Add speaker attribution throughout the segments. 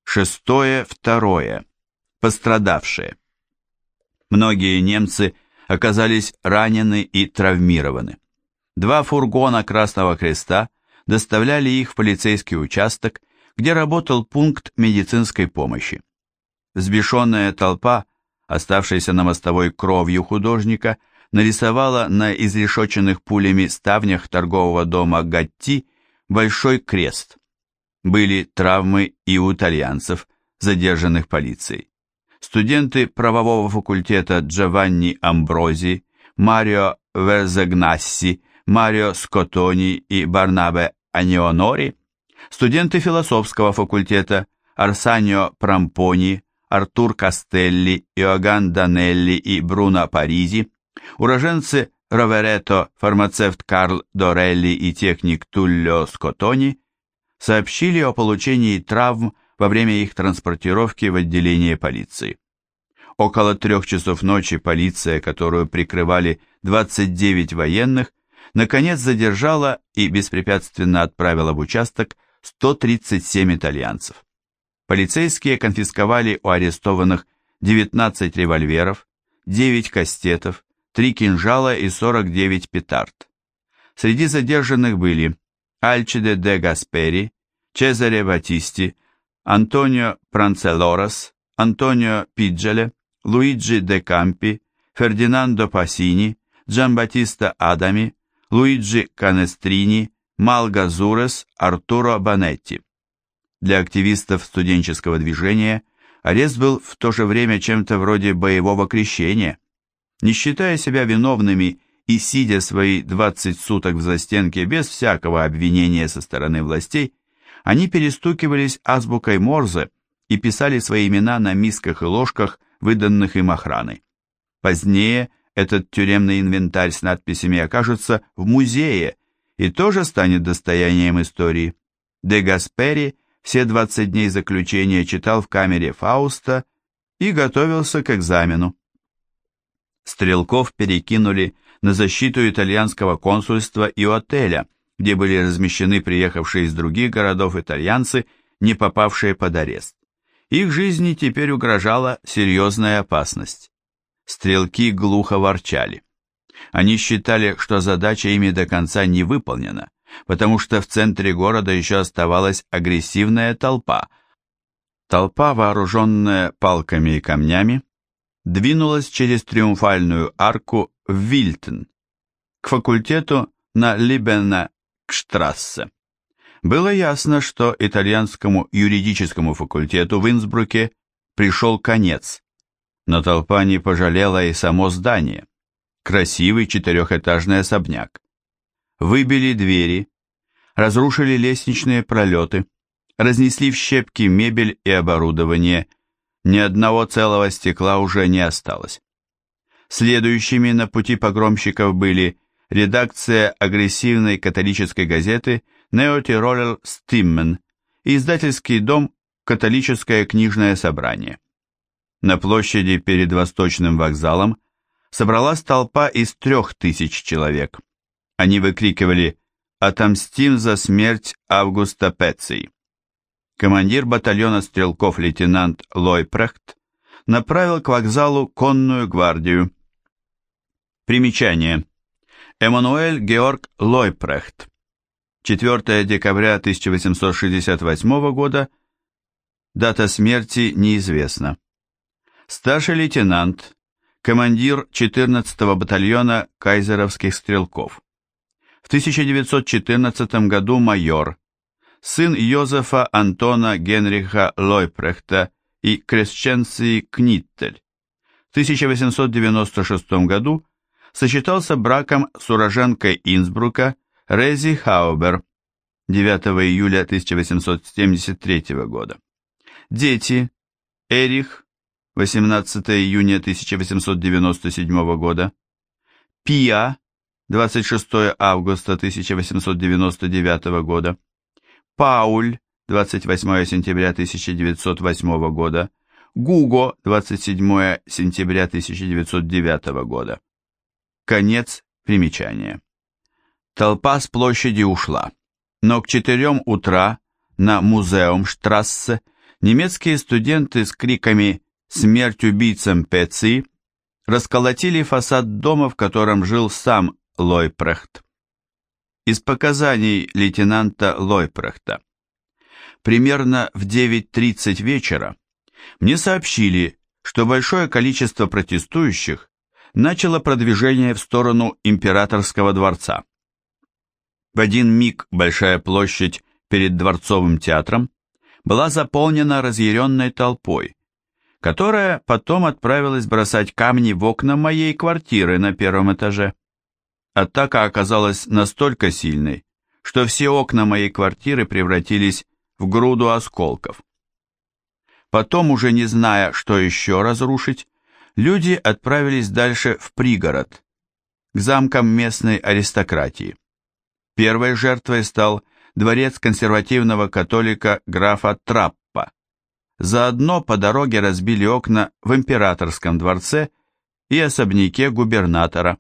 Speaker 1: 6.2. Пострадавшие. Многие немцы оказались ранены и травмированы. 2 фургона Красного Креста доставляли их в полицейский участок, где работал пункт медицинской помощи. Взбешенная толпа, оставшаяся на мостовой кровью художника, нарисовала на изрешеченных пулями ставнях торгового дома Гатти большой крест. Были травмы и у итальянцев, задержанных полицией. Студенты правового факультета Джованни Амбрози, Марио Верзегнасси, Марио Скотони и Барнабе Анионори, студенты философского факультета Арсанио Прампони, Артур Кастелли, Иоганн Данелли и Бруно Паризи, уроженцы Роверето, фармацевт Карл Дорелли и техник Туллио Скотони, сообщили о получении травм во время их транспортировки в отделение полиции. Около 3 часов ночи полиция, которую прикрывали 29 военных, наконец задержала и беспрепятственно отправила в участок 137 итальянцев. Полицейские конфисковали у арестованных 19 револьверов, 9 кастетов, 3 кинжала и 49 петард. Среди задержанных были Альчиде де Гаспери, Чезаре Батисти, Антонио Пранцелорос, Антонио Пиджеле, Луиджи де Кампи, Фердинандо Пассини, Джамбаттиста Адами, Луиджи Канестрини, Малго Зурес, Артуро Банетти. Для активистов студенческого движения арест был в то же время чем-то вроде боевого крещения. Не считая себя виновными и сидя свои 20 суток в застенке без всякого обвинения со стороны властей, они перестукивались азбукой Морзе и писали свои имена на мисках и ложках, выданных им охраной. Позднее этот тюремный инвентарь с надписями окажется в музее и тоже станет достоянием истории. Де Гаспери все 20 дней заключения читал в камере Фауста и готовился к экзамену. Стрелков перекинули на защиту итальянского консульства и отеля, где были размещены приехавшие из других городов итальянцы, не попавшие под арест. Их жизни теперь угрожала серьезная опасность. Стрелки глухо ворчали. Они считали, что задача ими до конца не выполнена, потому что в центре города еще оставалась агрессивная толпа. Толпа, вооруженная палками и камнями, двинулась через Триумфальную арку в Вильтен, к факультету на Либена-Кштрассе. Было ясно, что итальянскому юридическому факультету в Инсбруке пришел конец, но толпа не пожалела и само здание, красивый 4-этажный особняк. Выбили двери, разрушили лестничные пролеты, разнесли в щепки мебель и оборудование, ни одного целого стекла уже не осталось. Следующими на пути погромщиков были редакция агрессивной католической газеты «Нео-Тиролер Стиммен» и издательский дом «Католическое книжное собрание». На площади перед Восточным вокзалом собралась толпа из 3000 человек. Они выкрикивали «Отомстим за смерть Августа Пеций». Командир батальона стрелков лейтенант Лойпрехт направил к вокзалу конную гвардию. Примечание. Эммануэль Георг Лойпрехт. 4 декабря 1868 года. Дата смерти неизвестна. Старший лейтенант, командир 14-го батальона кайзеровских стрелков. В 1914 году майор, сын Йозефа Антона Генриха Лойпрехта и Кресченции Книттель. В 1896 году сочетался браком с уроженкой Инсбрука Рези Хаубер 9 июля 1873 года. Дети: Эрих 18 июня 1897 года, Пиа 26 августа 1899 года, Пауль 28 сентября 1908 года, Гуго 27 сентября 1909 года. Конец примечания. Толпа с площади ушла, но к 4 утра на Музеумштрассе немецкие студенты с криками «Смерть убийцам Пеции» расколотили фасад дома, в котором жил сам Лойпрехт. Из показаний лейтенанта Лойпрехта. Примерно в 9:30 вечера мне сообщили, что большое количество протестующих начало продвижение в сторону Императорского дворца. В один миг большая площадь перед Дворцовым театром была заполнена разъяренной толпой, которая потом отправилась бросать камни в окна моей квартиры на первом этаже. Атака оказалась настолько сильной, что все окна моей квартиры превратились в груду осколков. Потом, уже не зная, что еще разрушить, люди отправились дальше в пригород, к замкам местной аристократии. Первой жертвой стал дворец консервативного католика графа Траппа. Заодно по дороге разбили окна в Императорском дворце и особняке губернатора.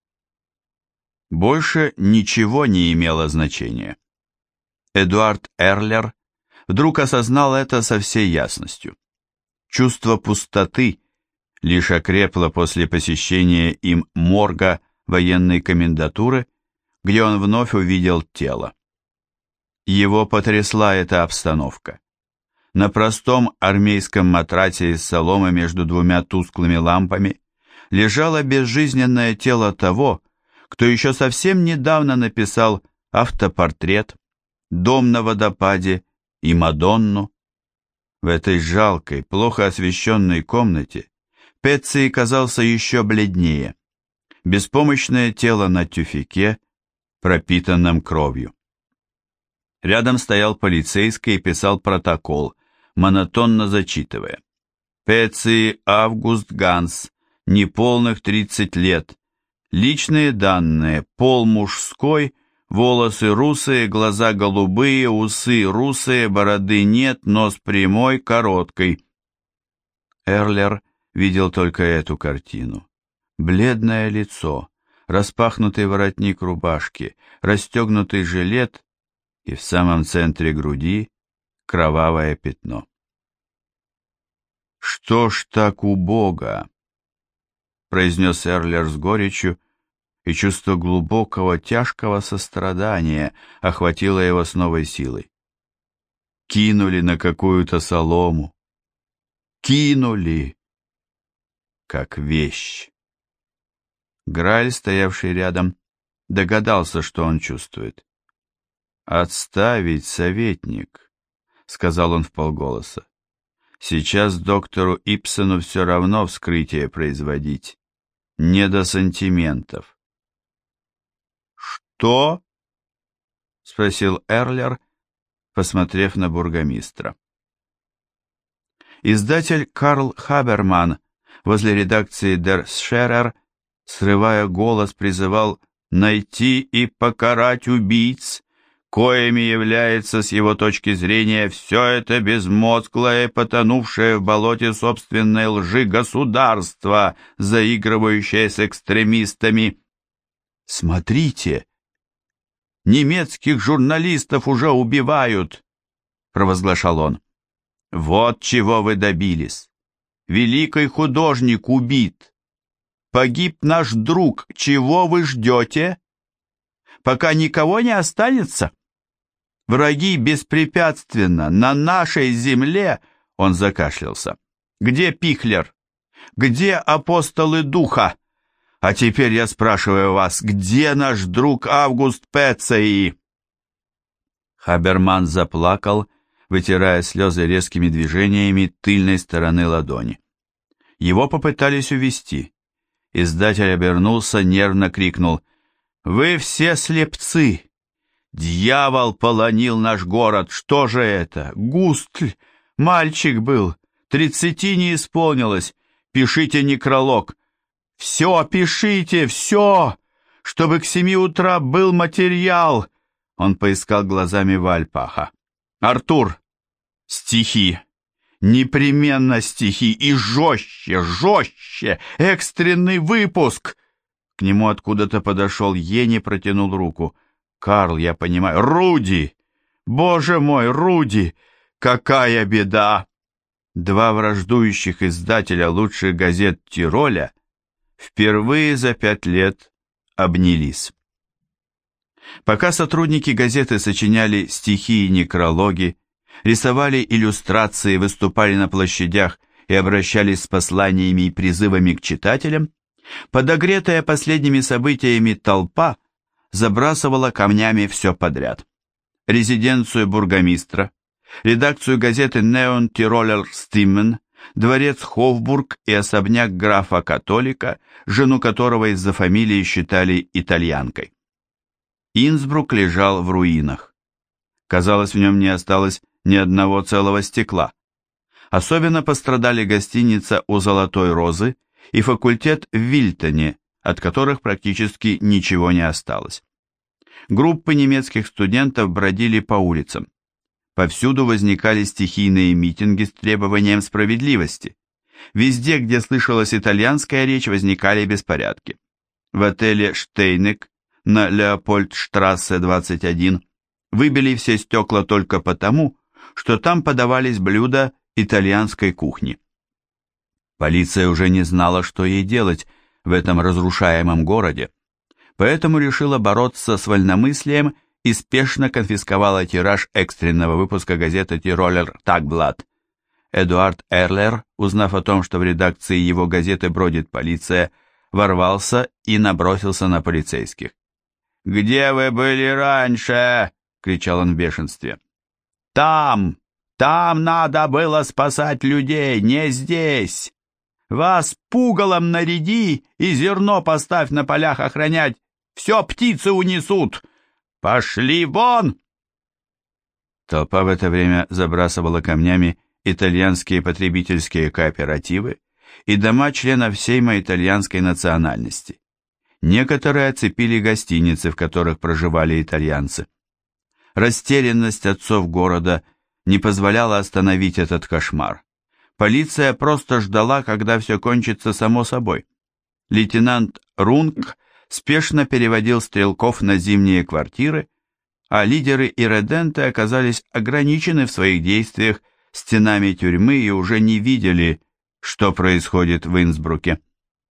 Speaker 1: Больше ничего не имело значения. Эдуард Эрлер вдруг осознал это со всей ясностью. Чувство пустоты лишь окрепло после посещения им морга военной комендатуры, где он вновь увидел тело. Его потрясла эта обстановка. На простом армейском матрасе из соломы между двумя тусклыми лампами лежало безжизненное тело того, кто еще совсем недавно написал автопортрет, «Дом на водопаде» и «Мадонну». В этой жалкой, плохо освещенной комнате Пецци казался еще бледнее. Беспомощное тело на тюфяке, пропитанном кровью. Рядом стоял полицейский и писал протокол, монотонно зачитывая. Пецци Август Ганс, неполных 30 лет. Личные данные: пол мужской, волосы русые, глаза голубые, усы русые, бороды нет, нос прямой, короткий. Эрлер видел только эту картину. Бледное лицо, распахнутый воротник рубашки, расстегнутый жилет и в самом центре груди кровавое пятно. «Что ж так убого?» — произнес Эрлер с горечью, и чувство глубокого, тяжкого сострадания охватило его с новой силой. Кинули на какую-то солому. Кинули, как вещь. Граль, стоявший рядом, догадался, что он чувствует. «Отставить, советник», — сказал он вполголоса. «Сейчас доктору Ипсону все равно вскрытие производить. Не до сантиментов». «Что?» — спросил Эрлер, посмотрев на бургомистра. Издатель Карл Хаберман возле редакции Der Scherer, срывая голос, призывал найти и покарать убийц, коими является с его точки зрения все это безмозглое, потонувшее в болоте собственной лжи государство, заигрывающее с экстремистами. «Смотрите! Немецких журналистов уже убивают!» — провозглашал он. «Вот чего вы добились! Великий художник убит! Погиб наш друг! Чего вы ждете? Пока никого не останется? Враги беспрепятственно на нашей земле...» — он закашлялся. «Где Пихлер? Где апостолы духа? А теперь я спрашиваю вас, где наш друг Август Пецци?» Хаберман заплакал, вытирая слезы резкими движениями тыльной стороны ладони. Его попытались увести. Издатель обернулся, нервно крикнул: «Вы все слепцы! Дьявол полонил наш город! Что же это? Густль! Мальчик был! 30 не исполнилось! Пишите некролог! Все пишите, все! Чтобы к 7 утра был материал!» Он поискал глазами Вальпаха. «Артур! Стихи! Непременно стихи! И жестче, жестче! Экстренный выпуск!» К нему откуда-то подошел Йенни, протянул руку. «Карл, я понимаю. Руди! Боже мой, Руди! Какая беда!» два враждующих издателя лучших газет Тироля впервые за 5 лет обнялись. Пока сотрудники газеты сочиняли стихи и некрологи, рисовали иллюстрации, выступали на площадях и обращались с посланиями и призывами к читателям, подогретая последними событиями толпа забрасывала камнями все подряд. Резиденцию бургомистра, редакцию газеты Neon Tiroler Stimmen, дворец Хофбург и особняк графа-католика, жену которого из-за фамилии считали итальянкой. Инсбрук лежал в руинах. Казалось, в нем не осталось ни одного целого стекла. Особенно пострадали гостиница у Золотой Розы и факультет в Вильтоне, от которых практически ничего не осталось. Группы немецких студентов бродили по улицам. Повсюду возникали стихийные митинги с требованием справедливости. Везде, где слышалась итальянская речь, возникали беспорядки. В отеле «Штейнек» на Леопольдштрассе 21 выбили все стекла только потому, что там подавались блюда итальянской кухни. Полиция уже не знала, что ей делать в этом разрушаемом городе, поэтому решила бороться с вольномыслием и спешно конфисковала тираж экстренного выпуска газеты «Тиролер Тагблат». Эдуард Эрлер, узнав о том, что в редакции его газеты бродит полиция, ворвался и набросился на полицейских. «Где вы были раньше?» — кричал он в бешенстве. «Там надо было спасать людей, не здесь! Вас пугалом наряди и зерно поставь на полях охранять, все птицы унесут! Пошли вон!» Толпа в это время забрасывала камнями итальянские потребительские кооперативы и дома членов Сейма итальянской национальности. Некоторые оцепили гостиницы, в которых проживали итальянцы. Растерянность отцов города не позволяла остановить этот кошмар. Полиция просто ждала, когда все кончится само собой. Лейтенант Рунг спешно переводил стрелков на зимние квартиры, а лидеры ирреденты оказались ограничены в своих действиях стенами тюрьмы и уже не видели, что происходит в Инсбруке.